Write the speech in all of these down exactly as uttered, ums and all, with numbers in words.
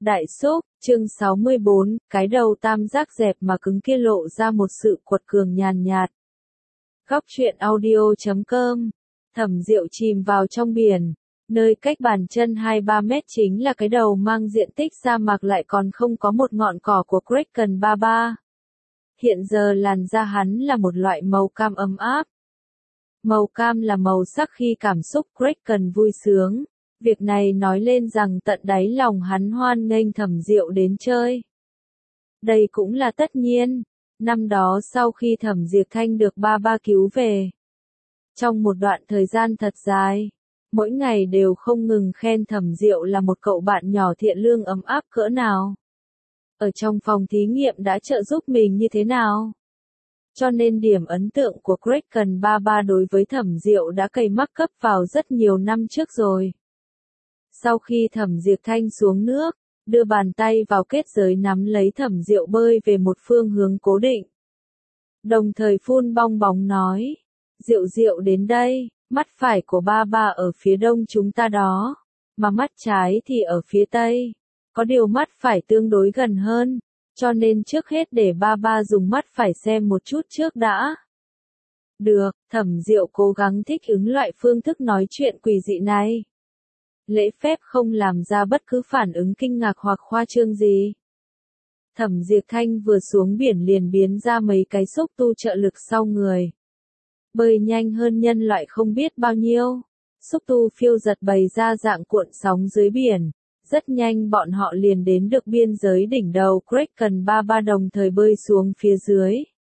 Đại xúc, chương sáu mươi bốn, cái đầu tam giác dẹp mà cứng kia lộ ra một sự quật cường nhàn nhạt. Góc truyện audio chấm com. Thẩm Diệu chìm vào trong biển, nơi cách bàn chân hai ba mét chính là cái đầu mang diện tích sa mạc lại còn không có một ngọn cỏ của Kraken ba ba. Hiện giờ làn da hắn là một loại màu cam ấm áp. Màu cam là màu sắc khi cảm xúc Kraken vui sướng. Việc này nói lên rằng tận đáy lòng hắn hoan nghênh Thẩm Diệu đến chơi. Đây cũng là tất nhiên. Năm đó sau khi Thẩm Diệp Thanh được ba ba cứu về. Trong một đoạn thời gian thật dài, mỗi ngày đều không ngừng khen Thẩm Diệu là một cậu bạn nhỏ thiện lương ấm áp cỡ nào. Ở trong phòng thí nghiệm đã trợ giúp mình như thế nào. Cho nên điểm ấn tượng của Kraken ba ba đối với Thẩm Diệu đã cày mắc cấp vào rất nhiều năm trước rồi. Sau khi Thẩm Diệp Thanh xuống nước, đưa bàn tay vào kết giới nắm lấy Thẩm Diệu bơi về một phương hướng cố định. Đồng thời phun bong bóng nói, Diệu Diệu đến đây, mắt phải của ba ba ở phía đông chúng ta đó, mà mắt trái thì ở phía tây. Có điều mắt phải tương đối gần hơn, cho nên trước hết để ba ba dùng mắt phải xem một chút trước đã. Được, Thẩm Diệu cố gắng thích ứng loại phương thức nói chuyện quỷ dị này. Lễ phép không làm ra bất cứ phản ứng kinh ngạc hoặc khoa trương gì. Thẩm Diệp Thanh vừa xuống biển liền biến ra mấy cái xúc tu trợ lực sau người. Bơi nhanh hơn nhân loại không biết bao nhiêu. Xúc tu phiêu giật bày ra dạng cuộn sóng dưới biển. Rất nhanh bọn họ liền đến được biên giới đỉnh đầu Kraken ba ba đồng thời bơi xuống phía dưới.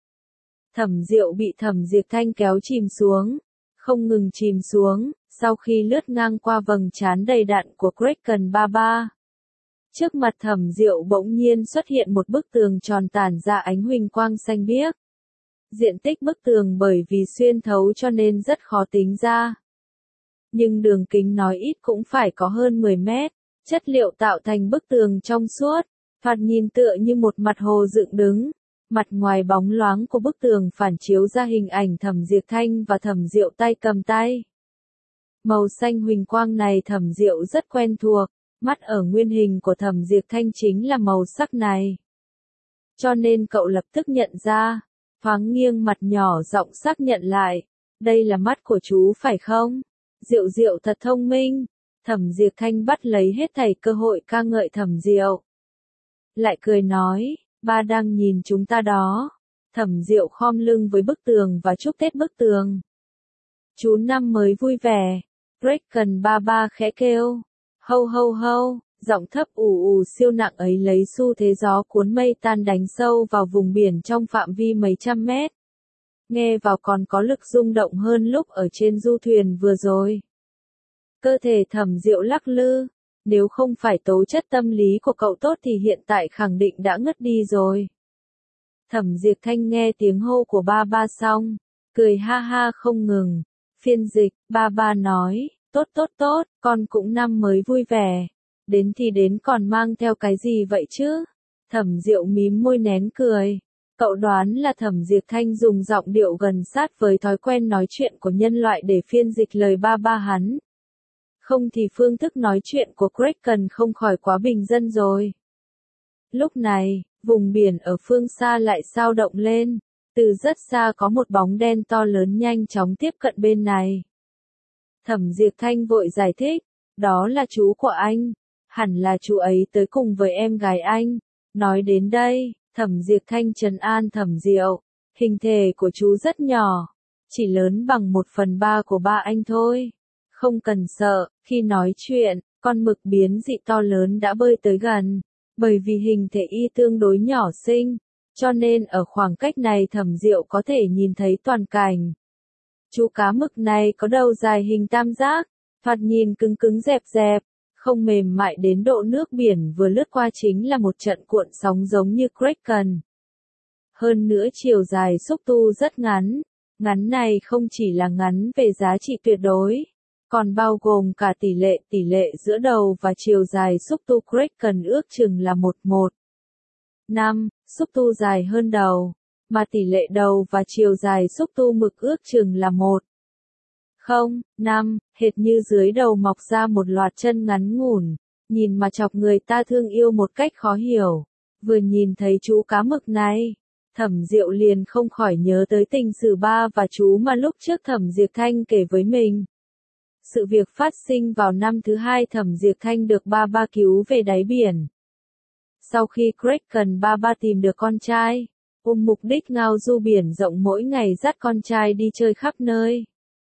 Thẩm Diệu bị Thẩm Diệp Thanh kéo chìm xuống. Không ngừng chìm xuống. Sau khi lướt ngang qua vầng trán đầy đặn của Kraken ba ba. Trước mặt Thẩm Diệu bỗng nhiên xuất hiện một bức tường tròn tản ra ánh huỳnh quang xanh biếc. Diện tích bức tường bởi vì xuyên thấu cho nên rất khó tính ra. Nhưng đường kính nói ít cũng phải có hơn mười mét. Chất liệu tạo thành bức tường trong suốt, thoạt nhìn tựa như một mặt hồ dựng đứng. Mặt ngoài bóng loáng của bức tường phản chiếu ra hình ảnh Thẩm Diệp Thanh và Thẩm Diệu tay cầm tay. Màu xanh huỳnh quang này Thẩm Diệu rất quen thuộc, mắt ở nguyên hình của Thẩm Diệp Thanh chính là màu sắc này. Cho nên cậu lập tức nhận ra, thoáng nghiêng mặt nhỏ giọng xác nhận lại, đây là mắt của chú phải không? Diệu Diệu thật thông minh. Thẩm Diệp Thanh bắt lấy hết thảy cơ hội ca ngợi Thẩm Diệu. Lại cười nói, ba đang nhìn chúng ta đó. Thẩm Diệu khom lưng với bức tường và chúc Tết bức tường. Chú năm mới vui vẻ. Kraken ba ba khẽ kêu. Hâu hâu hâu, giọng thấp ù ù siêu nặng ấy lấy xu thế gió cuốn mây tan đánh sâu vào vùng biển trong phạm vi mấy trăm mét. Nghe vào còn có lực rung động hơn lúc ở trên du thuyền vừa rồi. Cơ thể Thẩm Diệu lắc lư, nếu không phải tố chất tâm lý của cậu tốt thì hiện tại khẳng định đã ngất đi rồi. Thẩm Diệp Thanh nghe tiếng hô của ba ba xong, cười ha ha không ngừng. Phiên dịch, ba ba nói, tốt tốt tốt, con cũng năm mới vui vẻ. Đến thì đến còn mang theo cái gì vậy chứ? Thẩm Diệu mím môi nén cười. Cậu đoán là Thẩm Diệp Thanh dùng giọng điệu gần sát với thói quen nói chuyện của nhân loại để phiên dịch lời ba ba hắn. Không thì phương thức nói chuyện của Kraken không khỏi quá bình dân rồi. Lúc này, vùng biển ở phương xa lại sao động lên. Từ rất xa có một bóng đen to lớn nhanh chóng tiếp cận bên này. Thẩm Diệp Thanh vội giải thích, đó là chú của anh. Hẳn là chú ấy tới cùng với em gái anh. Nói đến đây, Thẩm Diệp Thanh trấn an Thẩm Diệu. Hình thể của chú rất nhỏ. Chỉ lớn bằng một phần ba của ba anh thôi. Không cần sợ, khi nói chuyện, con mực biến dị to lớn đã bơi tới gần. Bởi vì hình thể y tương đối nhỏ xinh, cho nên ở khoảng cách này Thẩm Diệu có thể nhìn thấy toàn cảnh. Chú cá mực này có đầu dài hình tam giác, thoạt nhìn cứng cứng dẹp dẹp, không mềm mại đến độ nước biển vừa lướt qua chính là một trận cuộn sóng giống như Kraken. Hơn nữa chiều dài xúc tu rất ngắn, ngắn này không chỉ là ngắn về giá trị tuyệt đối, còn bao gồm cả tỷ lệ tỷ lệ giữa đầu và chiều dài xúc tu Kraken ước chừng là một một năm, xúc tu dài hơn đầu, mà tỷ lệ đầu và chiều dài xúc tu mực ước chừng là một không năm, hệt như dưới đầu mọc ra một loạt chân ngắn ngủn, nhìn mà chọc người ta thương yêu một cách khó hiểu. Vừa nhìn thấy chú cá mực này, Thẩm Diệu liền không khỏi nhớ tới tình sử ba và chú mà lúc trước Thẩm Diệp Thanh kể với mình. Sự việc phát sinh vào năm thứ hai Thẩm Diệp Thanh được ba ba cứu về đáy biển. Sau khi Kraken ba ba tìm được con trai, ôm mục đích ngao du biển rộng mỗi ngày dắt con trai đi chơi khắp nơi.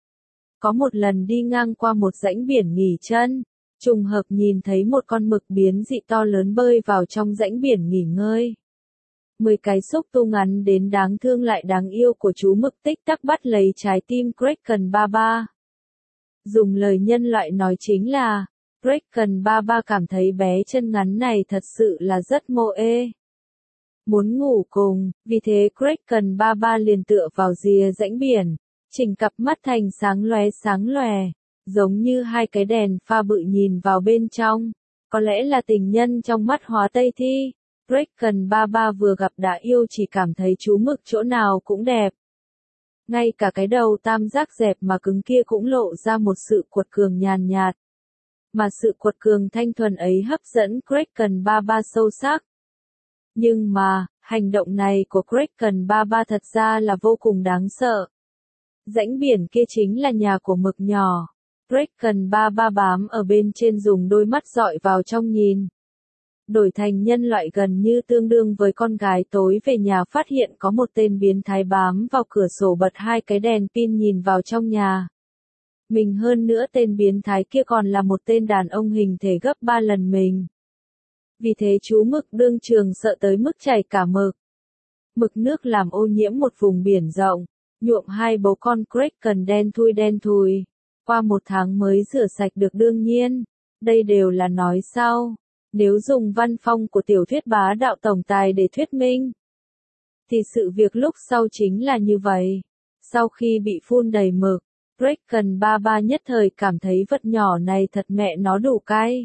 Có một lần đi ngang qua một rãnh biển nghỉ chân, trùng hợp nhìn thấy một con mực biến dị to lớn bơi vào trong rãnh biển nghỉ ngơi. Mười cái xúc tu ngắn đến đáng thương lại đáng yêu của chú mực tích tắc bắt lấy trái tim Kraken ba ba. Dùng lời nhân loại nói chính là, Kraken ba ba cảm thấy bé chân ngắn này thật sự là rất mô ê. Muốn ngủ cùng, vì thế Kraken ba ba liền tựa vào rìa rãnh biển, chỉnh cặp mắt thành sáng lóe sáng lòe, giống như hai cái đèn pha bự nhìn vào bên trong. Có lẽ là tình nhân trong mắt Hóa Tây Thi, Kraken ba ba vừa gặp đã yêu chỉ cảm thấy chú mực chỗ nào cũng đẹp. Ngay cả cái đầu tam giác dẹp mà cứng kia cũng lộ ra một sự cuột cường nhàn nhạt. Mà sự cuột cường thanh thuần ấy hấp dẫn Kraken ba ba sâu sắc. Nhưng mà, hành động này của Kraken ba ba thật ra là vô cùng đáng sợ. Rãnh biển kia chính là nhà của mực nhỏ. Kraken ba ba bám ở bên trên dùng đôi mắt dọi vào trong nhìn. Đổi thành nhân loại gần như tương đương với con gái tối về nhà phát hiện có một tên biến thái bám vào cửa sổ bật hai cái đèn pin nhìn vào trong nhà. Mình hơn nữa tên biến thái kia còn là một tên đàn ông hình thể gấp ba lần mình. Vì thế chú mực đương trường sợ tới mức chảy cả mực. Mực nước làm ô nhiễm một vùng biển rộng, nhuộm hai bố con Kraken đen thui đen thùi. Qua một tháng mới rửa sạch được đương nhiên. Đây đều là nói sau. Nếu dùng văn phong của tiểu thuyết bá đạo tổng tài để thuyết minh, thì sự việc lúc sau chính là như vậy. Sau khi bị phun đầy mực, Kraken ba ba nhất thời cảm thấy vật nhỏ này thật mẹ nó đủ cay.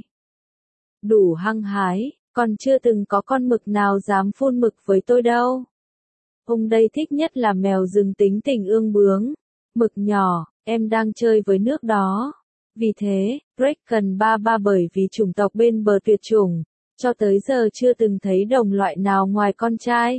Đủ hăng hái, còn chưa từng có con mực nào dám phun mực với tôi đâu. Ông đây thích nhất là mèo rừng tính tình ương bướng. Mực nhỏ, em đang chơi với nước đó. Vì thế, Kraken ba ba bởi vì chủng tộc bên bờ tuyệt chủng, cho tới giờ chưa từng thấy đồng loại nào ngoài con trai.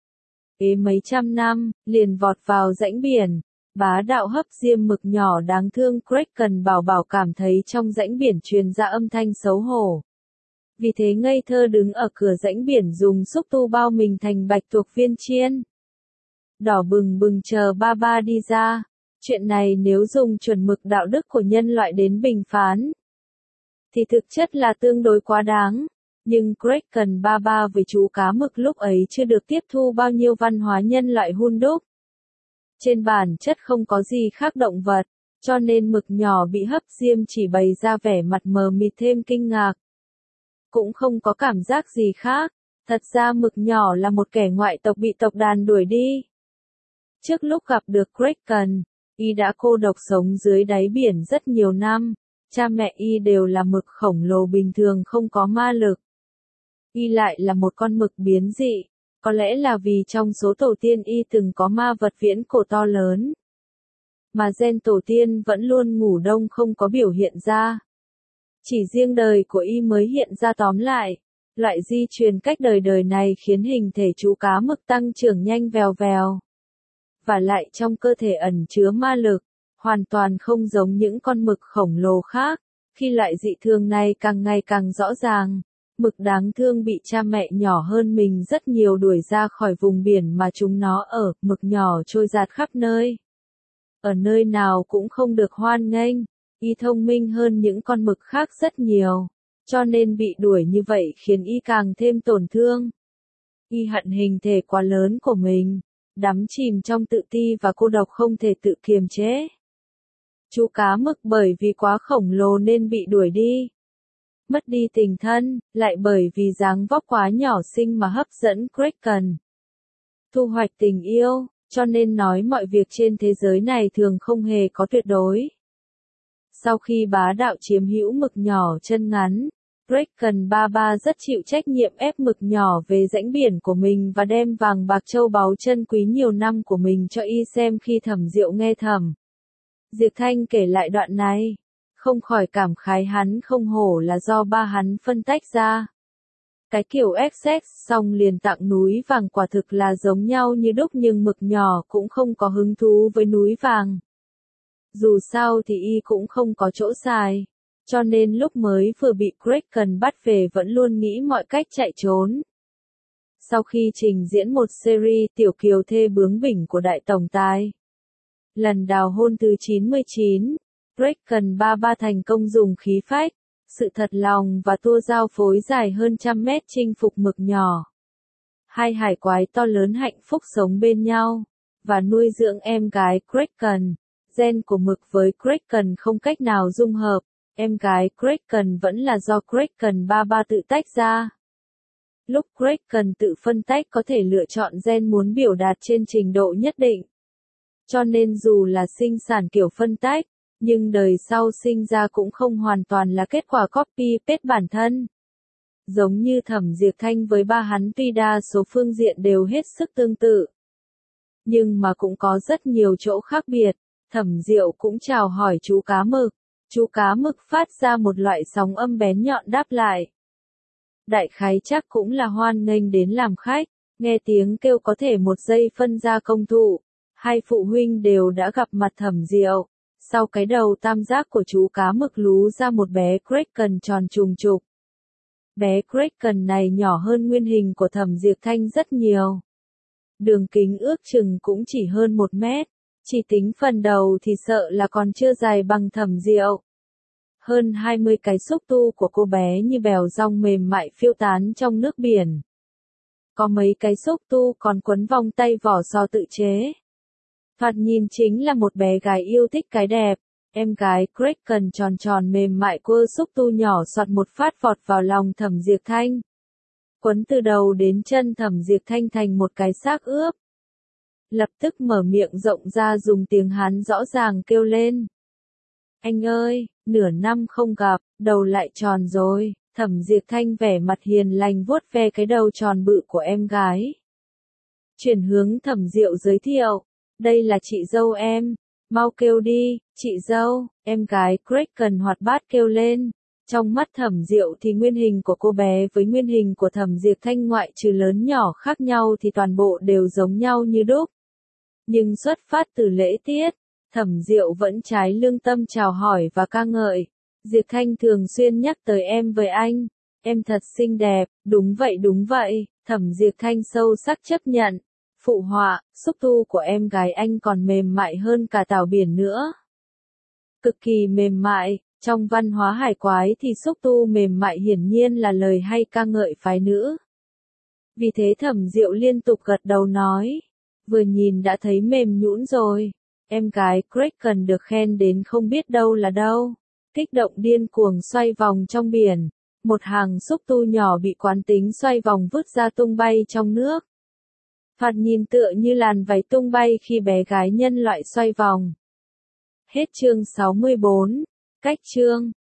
Ế mấy trăm năm, liền vọt vào rãnh biển, bá đạo hấp diêm mực nhỏ đáng thương Kraken bảo bảo cảm thấy trong rãnh biển truyền ra âm thanh xấu hổ. Vì thế ngây thơ đứng ở cửa rãnh biển dùng xúc tu bao mình thành bạch tuộc viên chiên. Đỏ bừng bừng chờ ba ba đi ra. Chuyện này nếu dùng chuẩn mực đạo đức của nhân loại đến bình phán, thì thực chất là tương đối quá đáng. Nhưng Kraken ba ba với chú cá mực lúc ấy chưa được tiếp thu bao nhiêu văn hóa nhân loại hun đúc. Trên bản chất không có gì khác động vật, cho nên mực nhỏ bị hấp diêm chỉ bày ra vẻ mặt mờ mịt thêm kinh ngạc. Cũng không có cảm giác gì khác, thật ra mực nhỏ là một kẻ ngoại tộc bị tộc đàn đuổi đi. Trước lúc gặp được Kraken, y đã cô độc sống dưới đáy biển rất nhiều năm, cha mẹ y đều là mực khổng lồ bình thường không có ma lực. Y lại là một con mực biến dị, có lẽ là vì trong số tổ tiên y từng có ma vật viễn cổ to lớn. Mà gen tổ tiên vẫn luôn ngủ đông không có biểu hiện ra. Chỉ riêng đời của y mới hiện ra tóm lại. Loại di truyền cách đời đời này khiến hình thể chú cá mực tăng trưởng nhanh vèo vèo. Và lại trong cơ thể ẩn chứa ma lực, hoàn toàn không giống những con mực khổng lồ khác. Khi loại dị thường này càng ngày càng rõ ràng, mực đáng thương bị cha mẹ nhỏ hơn mình rất nhiều đuổi ra khỏi vùng biển mà chúng nó ở, mực nhỏ trôi dạt khắp nơi. Ở nơi nào cũng không được hoan nghênh, y thông minh hơn những con mực khác rất nhiều, cho nên bị đuổi như vậy khiến y càng thêm tổn thương. Y hận hình thể quá lớn của mình, đắm chìm trong tự ti và cô độc không thể tự kiềm chế. Chú cá mực bởi vì quá khổng lồ nên bị đuổi đi. Mất đi tình thân, lại bởi vì dáng vóc quá nhỏ xinh mà hấp dẫn Kraken. Thu hoạch tình yêu, cho nên nói mọi việc trên thế giới này thường không hề có tuyệt đối. Sau khi bá đạo chiếm hữu mực nhỏ chân ngắn, Kraken ba ba rất chịu trách nhiệm ép mực nhỏ về rãnh biển của mình và đem vàng bạc châu báu chân quý nhiều năm của mình cho y xem khi Thẩm Diệu nghe Thẩm Diệp Thanh kể lại đoạn này. không khỏi cảm khái hắn không hổ là do ba hắn phân tách ra. Cái kiểu ép ét xong liền tặng núi vàng quả thực là giống nhau như đúc, nhưng mực nhỏ cũng không có hứng thú với núi vàng. Dù sao thì y cũng không có chỗ xài, cho nên lúc mới vừa bị Kraken bắt về vẫn luôn nghĩ mọi cách chạy trốn. Sau khi trình diễn một series tiểu kiều thê bướng bỉnh của đại tổng tài, lần đào hôn thứ chín mươi chín, Kraken ba ba thành công dùng khí phách, sự thật lòng và tua giao phối dài hơn trăm mét chinh phục mực nhỏ. Hai hải quái to lớn hạnh phúc sống bên nhau, và nuôi dưỡng em gái Kraken. Gen của mực với Kraken không cách nào dung hợp, em gái Kraken vẫn là do Kraken ba ba tự tách ra. Lúc Kraken tự phân tách có thể lựa chọn gen muốn biểu đạt trên trình độ nhất định. Cho nên dù là sinh sản kiểu phân tách, nhưng đời sau sinh ra cũng không hoàn toàn là kết quả copy paste bản thân. Giống như Thẩm Diệp Thanh với ba hắn tuy đa số phương diện đều hết sức tương tự, nhưng mà cũng có rất nhiều chỗ khác biệt. Thẩm Diệu cũng chào hỏi chú cá mực. Chú cá mực phát ra một loại sóng âm bén nhọn đáp lại. Đại khái chắc cũng là hoan nghênh đến làm khách, nghe tiếng kêu có thể một giây phân ra công thụ. Hai phụ huynh đều đã gặp mặt Thẩm Diệu. Sau cái đầu tam giác của chú cá mực lú ra một bé Kraken tròn trùng trục. Bé Kraken này nhỏ hơn nguyên hình của Thẩm Diệp Thanh rất nhiều. Đường kính ước chừng cũng chỉ hơn một mét. Chỉ tính phần đầu thì sợ là còn chưa dài bằng Thẩm Diệu. Hơn hai mươi cái xúc tu của cô bé như bèo rong mềm mại phiêu tán trong nước biển. Có mấy cái xúc tu còn quấn vòng tay vỏ sò tự chế. Thoạt nhìn chính là một bé gái yêu thích cái đẹp. Em gái Kraken tròn tròn mềm mại quơ xúc tu nhỏ soạt một phát vọt vào lòng Thẩm Diệp Thanh. Quấn từ đầu đến chân Thẩm Diệp Thanh thành một cái xác ướp. Lập tức mở miệng rộng ra dùng tiếng Hán rõ ràng kêu lên. Anh ơi, nửa năm không gặp, đầu lại tròn rồi. Thẩm Diệp Thanh vẻ mặt hiền lành vuốt ve cái đầu tròn bự của em gái. Chuyển hướng Thẩm Diệu giới thiệu. Đây là chị dâu em. Mau kêu đi, chị dâu. Em gái Kraken hoạt bát kêu lên. Trong mắt Thẩm Diệu thì nguyên hình của cô bé với nguyên hình của Thẩm Diệp Thanh ngoại trừ lớn nhỏ khác nhau thì toàn bộ đều giống nhau như đúc. Nhưng xuất phát từ lễ tiết, Thẩm Diệu vẫn trái lương tâm chào hỏi và ca ngợi. Diệp Thanh thường xuyên nhắc tới em với anh. Em thật xinh đẹp, đúng vậy đúng vậy. Thẩm Diệp Thanh sâu sắc chấp nhận. Phụ họa, xúc tu của em gái anh còn mềm mại hơn cả tảo biển nữa. Cực kỳ mềm mại, trong văn hóa hải quái thì xúc tu mềm mại hiển nhiên là lời hay ca ngợi phái nữ. Vì thế Thẩm Diệu liên tục gật đầu nói. Vừa nhìn đã thấy mềm nhũn rồi. Em gái Kraken được khen đến không biết đâu là đâu. Kích động điên cuồng xoay vòng trong biển. Một hàng xúc tu nhỏ bị quán tính xoay vòng vứt ra tung bay trong nước. Thoạt nhìn tựa như làn váy tung bay khi bé gái nhân loại xoay vòng. Hết chương sáu mươi bốn. Cách chương.